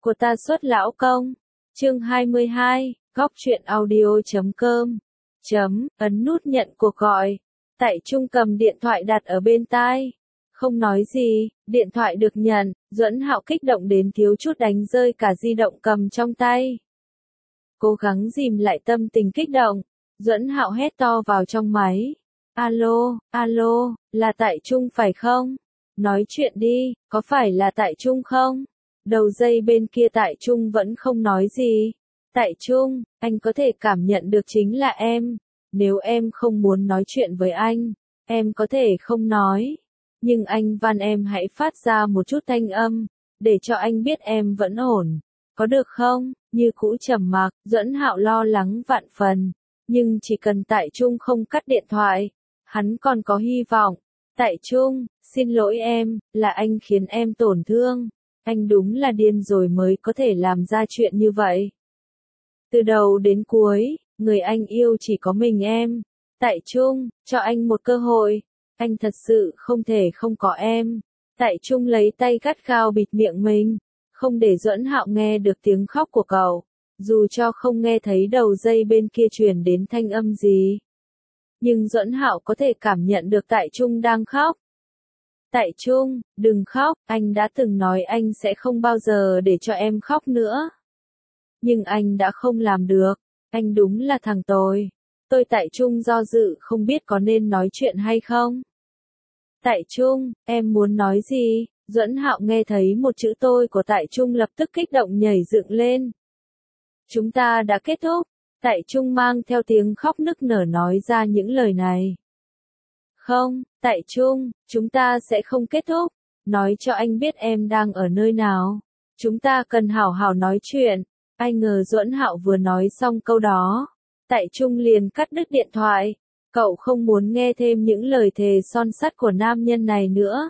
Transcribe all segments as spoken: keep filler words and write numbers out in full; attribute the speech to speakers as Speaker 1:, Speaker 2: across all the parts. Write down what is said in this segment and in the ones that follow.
Speaker 1: của ta xuất lão công. Chương hai mươi hai, góc truyện audio chấm com. Chấm, ấn nút nhận cuộc gọi. Tại Trung cầm điện thoại đặt ở bên tai. Không nói gì, điện thoại được nhận, Duẫn Hạo kích động đến thiếu chút đánh rơi cả di động cầm trong tay. Cố gắng dìm lại tâm tình kích động, Duẫn Hạo hét to vào trong máy. Alo, alo, là Tại Trung phải không? Nói chuyện đi, có phải là Tại Trung không? Đầu dây bên kia Tại Trung vẫn không nói gì. Tại Trung, anh có thể cảm nhận được chính là em. Nếu em không muốn nói chuyện với anh, em có thể không nói. Nhưng anh van em hãy phát ra một chút thanh âm, để cho anh biết em vẫn ổn. Có được không? Như cũ trầm mặc, Duẫn Hạo lo lắng vạn phần. Nhưng chỉ cần Tại Trung không cắt điện thoại, hắn còn có hy vọng. Tại Trung, xin lỗi em, là anh khiến em tổn thương. Anh đúng là điên rồi mới có thể làm ra chuyện như vậy. Từ đầu đến cuối, người anh yêu chỉ có mình em. Tại Trung, cho anh một cơ hội. Anh thật sự không thể không có em. Tại Trung lấy tay gắt gao bịt miệng mình, không để Duẫn Hạo nghe được tiếng khóc của cậu, dù cho không nghe thấy đầu dây bên kia truyền đến thanh âm gì. Nhưng Duẫn Hạo có thể cảm nhận được Tại Trung đang khóc. Tại Trung, đừng khóc, anh đã từng nói anh sẽ không bao giờ để cho em khóc nữa. Nhưng anh đã không làm được, anh đúng là thằng tồi. Tôi Tại Trung do dự không biết có nên nói chuyện hay không. Tại Trung, em muốn nói gì? Duẫn Hạo nghe thấy một chữ tôi của Tại Trung lập tức kích động nhảy dựng lên. Chúng ta đã kết thúc. Tại Trung mang theo tiếng khóc nức nở nói ra những lời này. Không, Tại Trung, chúng ta sẽ không kết thúc. Nói cho anh biết em đang ở nơi nào. Chúng ta cần hảo hảo nói chuyện. Ai ngờ Duẫn Hạo vừa nói xong câu đó, Tại Trung liền cắt đứt điện thoại. Cậu không muốn nghe thêm những lời thề son sắt của nam nhân này nữa.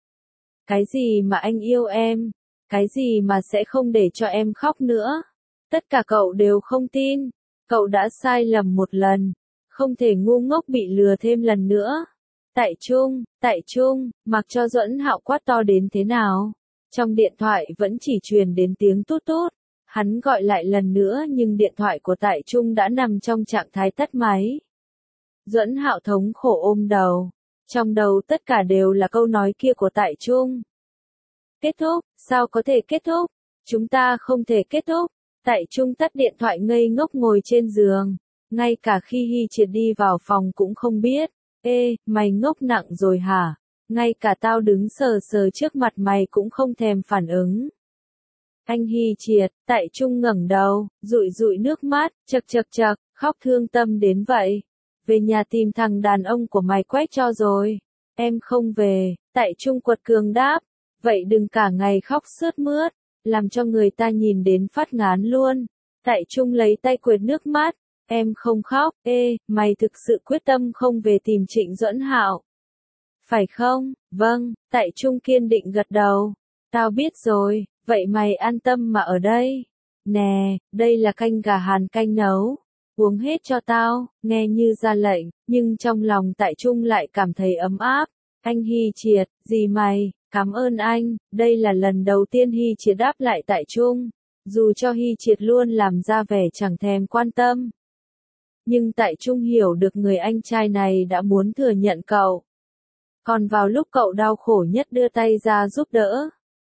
Speaker 1: Cái gì mà anh yêu em? Cái gì mà sẽ không để cho em khóc nữa? Tất cả cậu đều không tin. Cậu đã sai lầm một lần. Không thể ngu ngốc bị lừa thêm lần nữa. Tại Trung, Tại Trung, mặc cho Duẫn Hạo quát to đến thế nào. Trong điện thoại vẫn chỉ truyền đến tiếng tút tút. Hắn gọi lại lần nữa nhưng điện thoại của Tại Trung đã nằm trong trạng thái tắt máy. Duẫn Hạo thống khổ ôm đầu. Trong đầu tất cả đều là câu nói kia của Tại Trung. Kết thúc, sao có thể kết thúc? Chúng ta không thể kết thúc. Tại Trung tắt điện thoại ngây ngốc ngồi trên giường. Ngay cả khi Hy Triệt đi vào phòng cũng không biết. Ê, mày ngốc nặng rồi hả? Ngay cả tao đứng sờ sờ trước mặt mày cũng không thèm phản ứng. Anh Hy Triệt, Tại Trung ngẩng đầu, dụi dụi nước mắt, chật chật chật, khóc thương tâm đến vậy. Về nhà tìm thằng đàn ông của mày quét cho rồi. Em không về, Tại Trung quật cường đáp. Vậy đừng cả ngày khóc sướt mướt, làm cho người ta nhìn đến phát ngán luôn. Tại Trung lấy tay quệt nước mắt. Em không khóc, ê, mày thực sự quyết tâm không về tìm Trịnh Duẫn Hạo. Phải không? Vâng, Tại Trung kiên định gật đầu. Tao biết rồi, vậy mày an tâm mà ở đây. Nè, đây là canh gà Hàn canh nấu. Uống hết cho tao, nghe như ra lệnh, nhưng trong lòng Tại Trung lại cảm thấy ấm áp. Anh Hy Triệt, gì mày, cảm ơn anh, đây là lần đầu tiên Hy Triệt đáp lại Tại Trung. Dù cho Hy Triệt luôn làm ra vẻ chẳng thèm quan tâm. Nhưng Tại Trung hiểu được người anh trai này đã muốn thừa nhận cậu. Còn vào lúc cậu đau khổ nhất đưa tay ra giúp đỡ.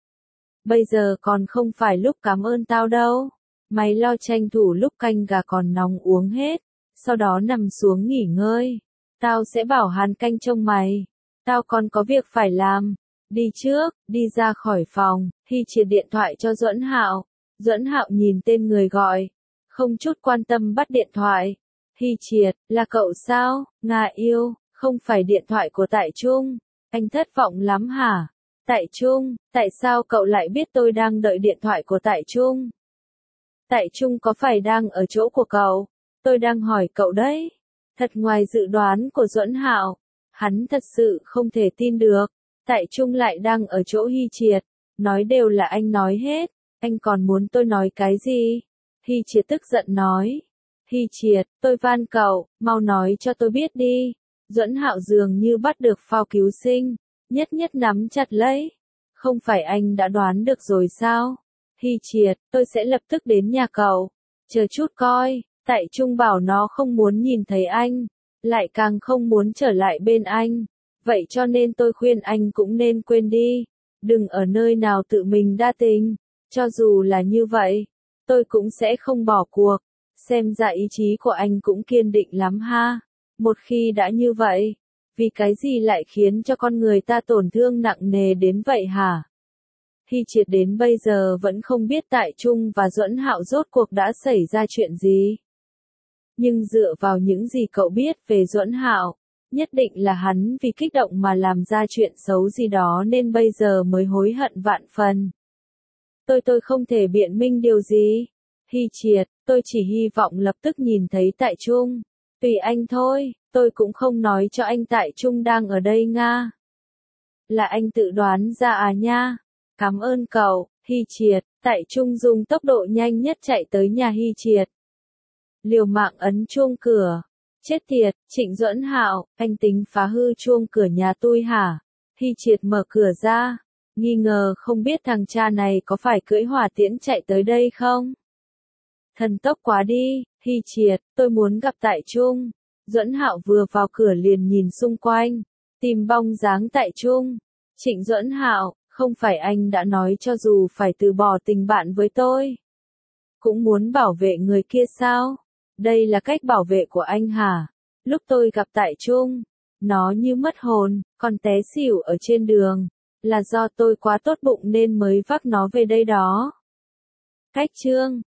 Speaker 1: Bây giờ còn không phải lúc cảm ơn tao đâu. Mày lo tranh thủ lúc canh gà còn nóng uống hết. Sau đó nằm xuống nghỉ ngơi. Tao sẽ bảo Hàn canh trông mày. Tao còn có việc phải làm. Đi trước, đi ra khỏi phòng. Hy Triệt điện thoại cho Duẫn Hạo. Duẫn Hạo nhìn tên người gọi. Không chút quan tâm bắt điện thoại. Hy Triệt, là cậu sao? Nga yêu, không phải điện thoại của Tại Trung. Anh thất vọng lắm hả? Tại Trung, tại sao cậu lại biết tôi đang đợi điện thoại của Tại Trung? Tại Trung có phải đang ở chỗ của cậu? Tôi đang hỏi cậu đấy. Thật ngoài dự đoán của Duẫn Hạo. Hắn thật sự không thể tin được. Tại Trung lại đang ở chỗ Hy Triệt. Nói đều là anh nói hết. Anh còn muốn tôi nói cái gì? Hy Triệt tức giận nói. Hy Triệt, tôi van cậu, mau nói cho tôi biết đi. Duẫn Hạo dường như bắt được phao cứu sinh. Nhất nhất nắm chặt lấy. Không phải anh đã đoán được rồi sao? Hy Triệt, tôi sẽ lập tức đến nhà cậu. Chờ chút coi, Tại Trung bảo nó không muốn nhìn thấy anh, lại càng không muốn trở lại bên anh. Vậy cho nên tôi khuyên anh cũng nên quên đi. Đừng ở nơi nào tự mình đa tình. Cho dù là như vậy, tôi cũng sẽ không bỏ cuộc. Xem ra ý chí của anh cũng kiên định lắm ha. Một khi đã như vậy, vì cái gì lại khiến cho con người ta tổn thương nặng nề đến vậy hả? Hy Triệt đến bây giờ vẫn không biết Tại Trung và Duẫn Hạo rốt cuộc đã xảy ra chuyện gì. Nhưng dựa vào những gì cậu biết về Duẫn Hạo, nhất định là hắn vì kích động mà làm ra chuyện xấu gì đó nên bây giờ mới hối hận vạn phần. Tôi tôi không thể biện minh điều gì. Hy Triệt, tôi chỉ hy vọng lập tức nhìn thấy Tại Trung. Tùy anh thôi, tôi cũng không nói cho anh Tại Trung đang ở đây nga. Là anh tự đoán ra à nha. Cảm ơn cậu, Hy Triệt. Tại Trung dùng tốc độ nhanh nhất chạy tới nhà Hy Triệt. Liều mạng ấn chuông cửa. Chết tiệt, Trịnh Duẫn Hạo, anh tính phá hư chuông cửa nhà tôi hả? Hy Triệt mở cửa ra, nghi ngờ không biết thằng cha này có phải cưỡi hỏa tiễn chạy tới đây không? Thần tốc quá đi, Hy Triệt, tôi muốn gặp Tại Trung. Duẫn Hạo vừa vào cửa liền nhìn xung quanh, tìm bóng dáng Tại Trung. Trịnh Duẫn Hạo, không phải anh đã nói cho dù phải từ bỏ tình bạn với tôi, cũng muốn bảo vệ người kia sao? Đây là cách bảo vệ của anh hả? Lúc tôi gặp Tại Trung, nó như mất hồn, còn té xỉu ở trên đường. Là do tôi quá tốt bụng nên mới vác nó về đây đó. Cách chương